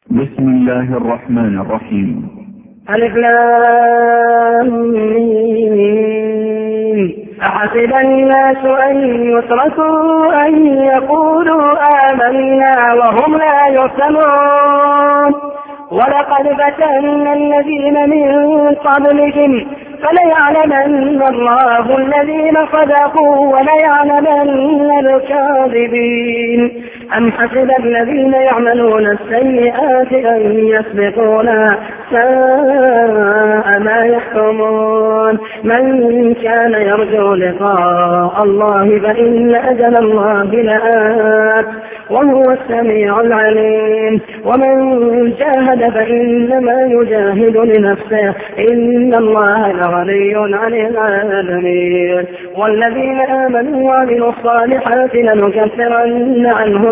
بسم الله الرحمن الرحيم. ألف لام ميم. أحسب الناس أن يتركوا أن يقولوا آمنا وهم لا يفتنون ولقد فتنا الذين من قبلهم فليعلمن الله الذين صدقوا وليعلمن الكاذبين. أم حسب الذين يعملون السيئات أن يسبقونا ساء ما يحكمون. من كان يرجو لقاء الله فإن أجل الله لآت وهو السميع العليم. ومن جاهد فإنما يجاهد لنفسه إن الله لغني عن العالمين. والذين آمنوا وعملوا الصالحات لنكفرن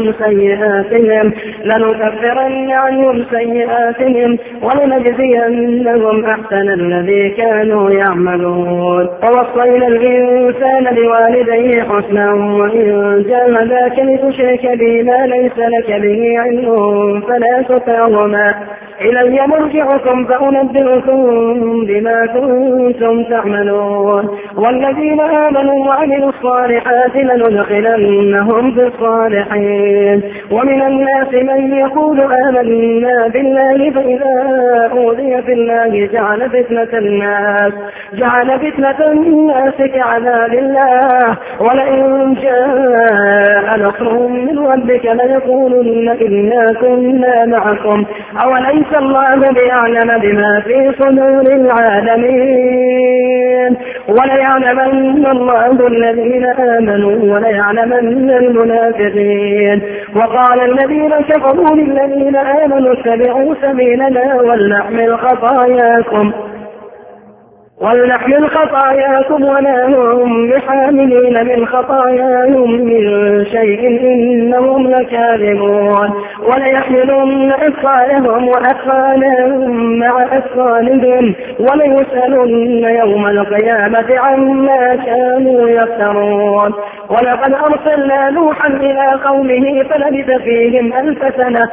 عنهم سيئاتهم ولنجزينهم أحسن الذي كانوا يعملون. ووصينا الإنسان بوالديه حسنا وإن جاهداك لتشرك بي ما ليس لك به علم فلا تطعهما إلي مرجعكم فأنبئكم بما كنتم تعملون. والذين آمنوا وعملوا الصالحات لندخلنهم في الصالحين. ومن الناس من يقول آمنا بالله فإذا أوذي في الله جعل فتنة الناس كعذاب الله ولئن جاء نصر من ربك ليقولن إنا كنا معكم أوليس الله بأعلم بما في صدور العالمين. وليعلمن الله الذين آمنوا وليعلمن المنافقين. وقال الذين كفروا للذين آمنوا اتبعوا سبيلنا ولنحمل خطاياكم وما هم بحاملين من خطاياهم من شيء إنهم لكاذبون. وليحملن أثقالهم وأثقالهم مع أثقالهم وليسألن يوم القيامة عما كانوا يفترون. ولقد أرسلنا نوحا إلى قومه فلبث فيهم ألف سنة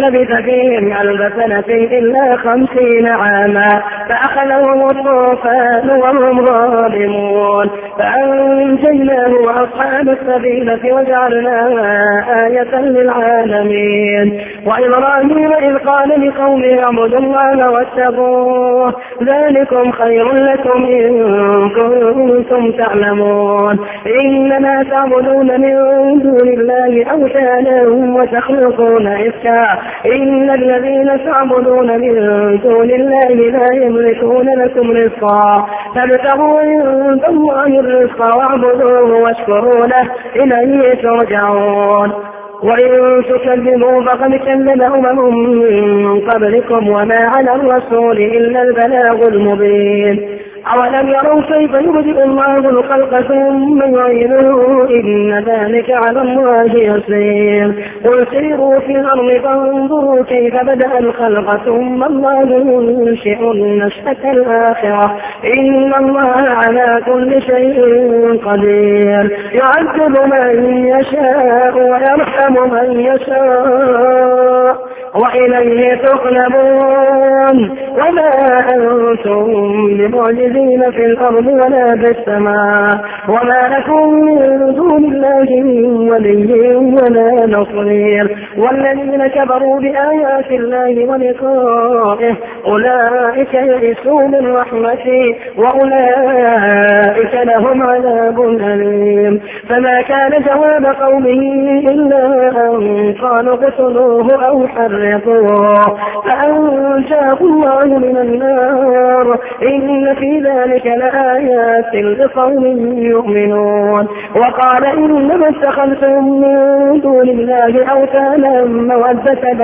إلا 50 عاما فأخذهم الطوفان وهم ظالمون فأنجيناه وأصحاب السفينة وجعلناها آية للعالمين. وإبراهيم إذ قال لقومه اعبدوا الله واتقوه ذلكم خير لكم إن كنتم تعلمون. إنما تعبدون من دون الله أوثانا وتخلقون إفكا إن الذين تعبدون من دون الله لا يملكون لكم رزقا فابتغوا عند الله الرزق واعبدوه واشكروا له إليه ترجعون. وإن تكذبوا فقد كذب أمم من قبلكم وما على الرسول إلا البلاغ المبين. أولم يروا كيف يبدئ الله الخلق ثم يعيده إن ذلك على الله يسير. قل سيروا في الأرض فانظروا كيف بدأ الخلق ثم الله ينشئ النشأة الآخرة إن الله على كل شيء قدير. يعذب من يشاء ويرحم من يشاء وإليه تقلبون. وما أنتم بمعجزين في الأرض ولا في السماء وما لكم من دون الله من ولي ولا نصير. والذين كفروا بآيات الله ولقائه أولئك يئسوا من رحمتي وأولئك لهم عذاب أليم. فما كان جواب قومه إلا أن قالوا اقتلوه أو حرقوه فأنجاه الله من النار إن في ذلك لآيات لقوم يؤمنون. وقال إنما اتخذتم من دون الله أوثانا مودة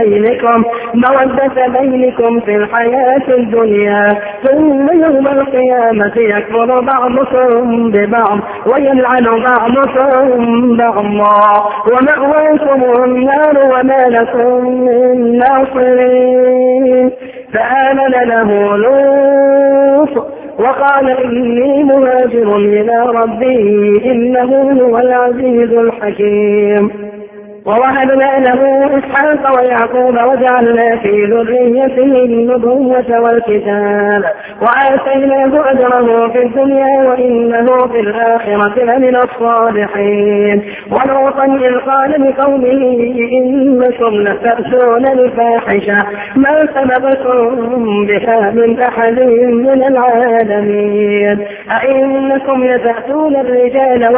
بينكم في الحياة الدنيا ثم يوم القيامة يكفر بعضكم ببعض ويلعن بعضكم بعضا ومأواكم النار وما لكم من ناصرين. فآمن له لوط وقال إني مهاجر إلى ربي إنه هو العزيز الحكيم. ووهبنا له إسحاق ويعقوب وجعلنا في ذريته النبوة والكتاب وآتيناه أجره في الدنيا وإنه في الآخرة لمن الصالحين. ولوطا إذ قال لقومه إنكم لتأتون الفاحشة ما سبقكم بها من أحد من العالمين أئنكم لتأتون الرجال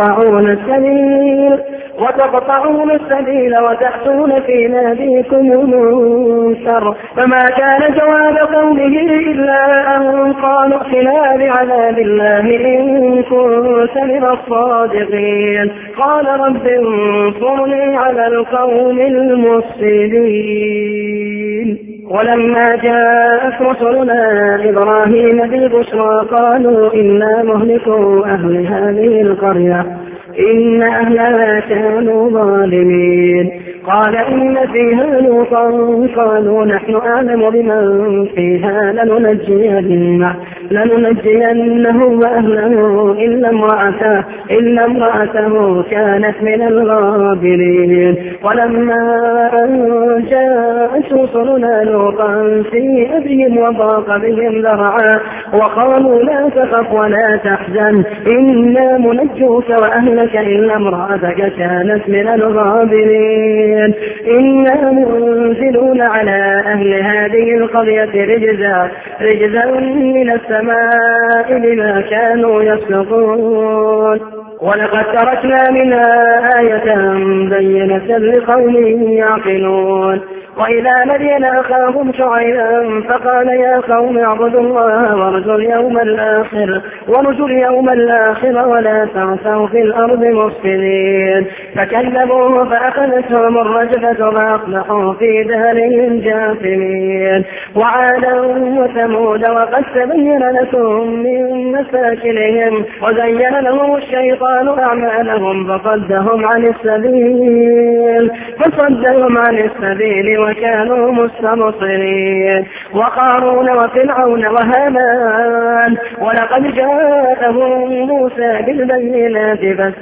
وتقطعون السبيل وتأتون في ناديكم المنكر فما كان جواب قومه إلا أن قالوا ائتنا بعذاب الله إن كنت من الصادقين. قال رب انصرني على القوم المفسدين. ولما جاءت رسلنا إبراهيم بالبشرى قالوا إنا مهلكو أهل هذه القرية إن أهلها كانوا ظالمين. قال إن فيها لوطا قالوا نحن أعلم بمن فيها لننجينه وأهله إلا امرأته كانت من الغابرين. ولما أن جاءت رسلنا لوطا سيء بهم وضاق بهم ذرعا وقالوا لا تخف ولا تحزن إنا منجوك وأهلك إلا امرأتك كانت من الغابرين. إنا منزلون على أهل هذه القرية رجزا من السماء بما كانوا يسقطون. ولقد تركنا منها آية بينة لقوم يعقلون. وإلى مدين أخاهم شعيبا فقال يا قوم اعبدوا الله وارجوا اليوم الآخر ولا تعثوا في الأرض مفسدين. فكذبوه فأخذتهم الرجفة فأصبحوا في دارهم جاثمين. وعادا وثمود وقد تبين لكم من مساكنهم وزين لهم الشيطان أعمالهم فصدهم عن السبيل وكانوا مستبصرين. وقارون وفرعون وهامان ولقد جاءهم موسى بالبينات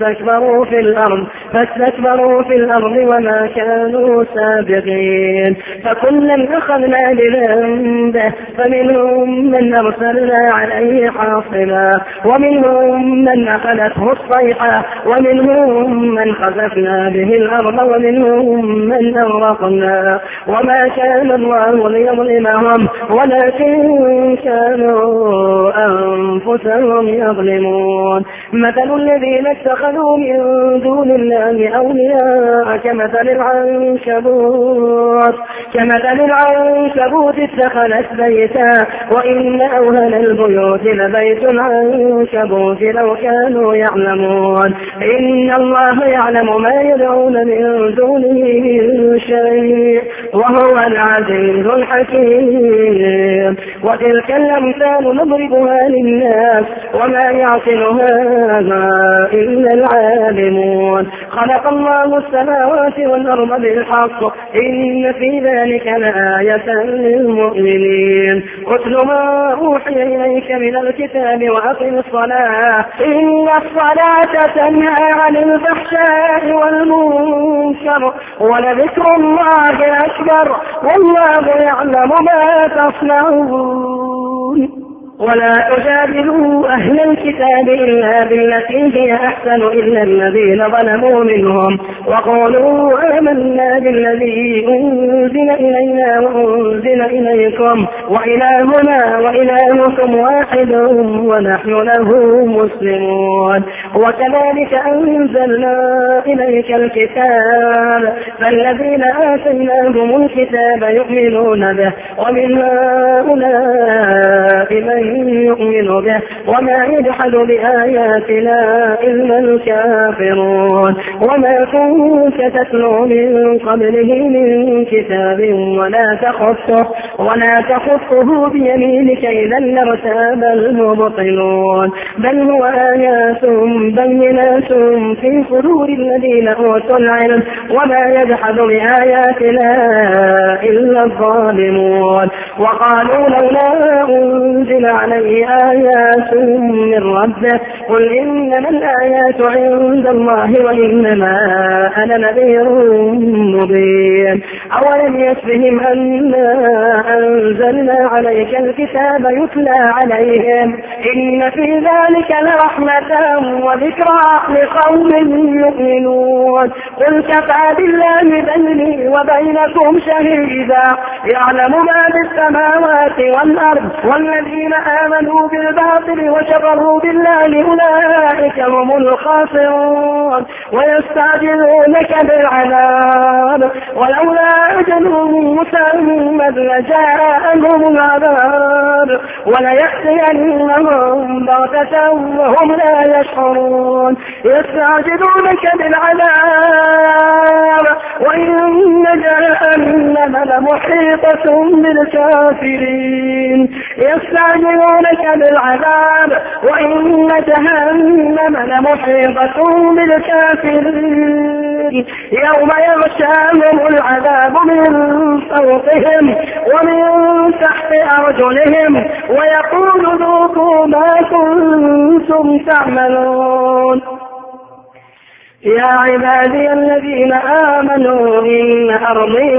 فاستكبروا في الأرض وما كانوا سابقين. فكلا أخذنا بذنبه فمنهم من أرسلنا عليه حاصبا ومنهم من أخذته الصيحة ومنهم من خسفنا به الأرض ومنهم من أغرقنا وما كان الله ليظلمهم ولكن كانوا أنفسهم يظلمون. مثل الذين اتخذوا من دون الله أولياء كمثل العنكبوت اتخذت بيتا وإن أوهن البيوت لبيت العنكبوت لو كانوا يعلمون. إن الله يعلم ما يدعون من دونه من شيء وهو العزيز الحكيم. وتلك الأمثال نضربها للناس وما يعقلها إلا العالمون. خلق الله السماوات والأرض بالحق إن في ذلك لآية للمؤمنين. اتل ما أوحي إليك من الكتاب وأقم الصلاة إن الصلاة تنهى عن الفحشاء والمنكر ولذكر الله أكبر والله يعلم ما تصنعون. ولا تجادلوا أهل الكتاب إلا بالتي هي أحسن إلا الذين ظلموا منهم وقولوا آمنا بالذي أنزل إلينا وأنزل إليكم وإلهنا وإلهكم واحد ونحن له مسلمون. وكذلك أنزلنا إليك الكتاب فالذين آتيناهم الكتاب يؤمنون به ومن هؤلاء من يؤمن به وما يجحد بآياتنا إلا الكافرون. وما كنت تتلو من قبله من كتاب ولا تخطه بيمينك إذا لارتاب المبطلون بل هو آيات بينات في صدور الذين أوتوا العلم وما يجحد بآياتنا إلا الظالمون وقالوا لولا أنزل عليه آيات من ربه قل إنما الآيات عند الله وإنما أنا نذير مبين أولم يكفهم أنا أنزلنا عليك الكتاب يتلى عليهم إن في ذلك لرحمة وذكرى لقوم يؤمنون قل كفى بالله بيني وبينكم شهيدا يعلم ما في السماوات والأرض والذين آمنوا بالباطل وكفروا بالله أولئك هم الخاسرون ويستعجلونك بالعذاب ولولا أجل مسمى لجاءهم العذاب وليأتينهم بغتة وهم لا يشعرون يستعجلونك بالعذاب وإن جهنم لمحيطة بالكافرين يستعجلونك بالعذاب وإن جهنم لمحيطة بالكافرين يوم يغشاهم العذاب من فوقهم ومن تحت أرجلهم ويقول ذوقوا ما كنتم تعملون يا عبادي الذين آمنوا إن أرضي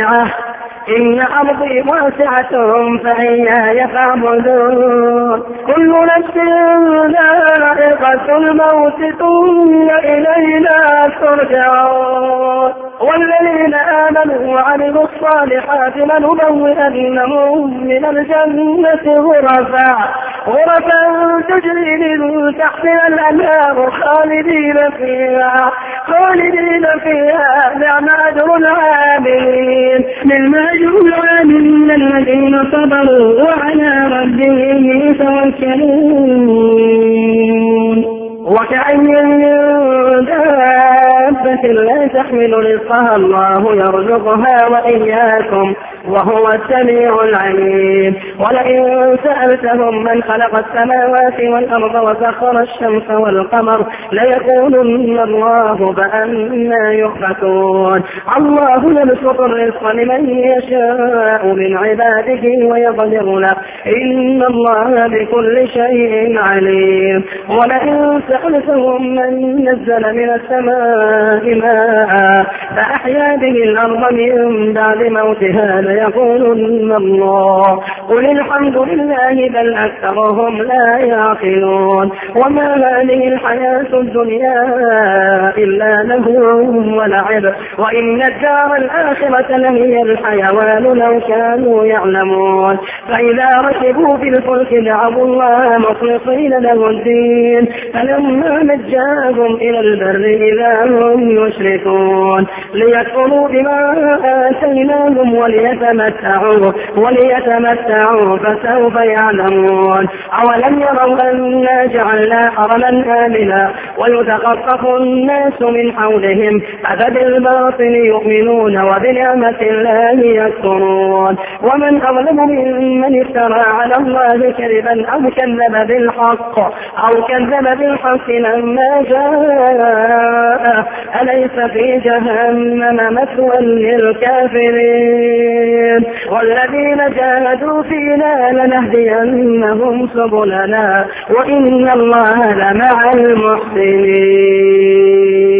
واسعة فإياي فاعبدون كل نفس ذائقة الموت ثم إلينا ترجعون والذين آمنوا وعملوا الصالحات لنبوئنهم من الجنة غرفا تجري من تحتها الأنهار خالدين فيها نعم أجر العاملين الذين صبروا وعلى ربهم يتوكلون وكأين من دابة لا تحمل رزقها الله يرزقها وإياكم وهو السميع العليم ولئن سألتهم من خلق السماوات والأرض وسخر الشمس والقمر ليقولن الله فأنى يؤفكون الله يبسط الرزق لمن يشاء من عباده ويقدر له إن الله بكل شيء عليم ولئن سألتهم من نزل من السماء ماء فأحيا به الأرض من بعد موتها ليقولن الله قل الحمد لله بل أكثرهم لا يعقلون وما هذه الحياة الدنيا إلا لهو ولعب وإن الدار الآخرة لهي الحيوان لو كانوا يعلمون فإذا ركبوا في الفلك دعوا الله مخلصين له الدين فلما نجاهم إلى البر إذا هم يشركون ليكفروا بما آتيناهم وليتمتعوا فسوف يعلمون أولم يروا أنا جعلنا حرما آمنا ويتخطف الناس من حولهم أفبالباطل يؤمنون وبنعمة الله يكفرون ومن أظلم ممن افترى على الله كذبا أو كذب بالحق لما جاء أليس في جهنم مثوى للكافرين والذين جاهدوا فينا لنهدينهم سبلنا وإن الله لمع المحسنين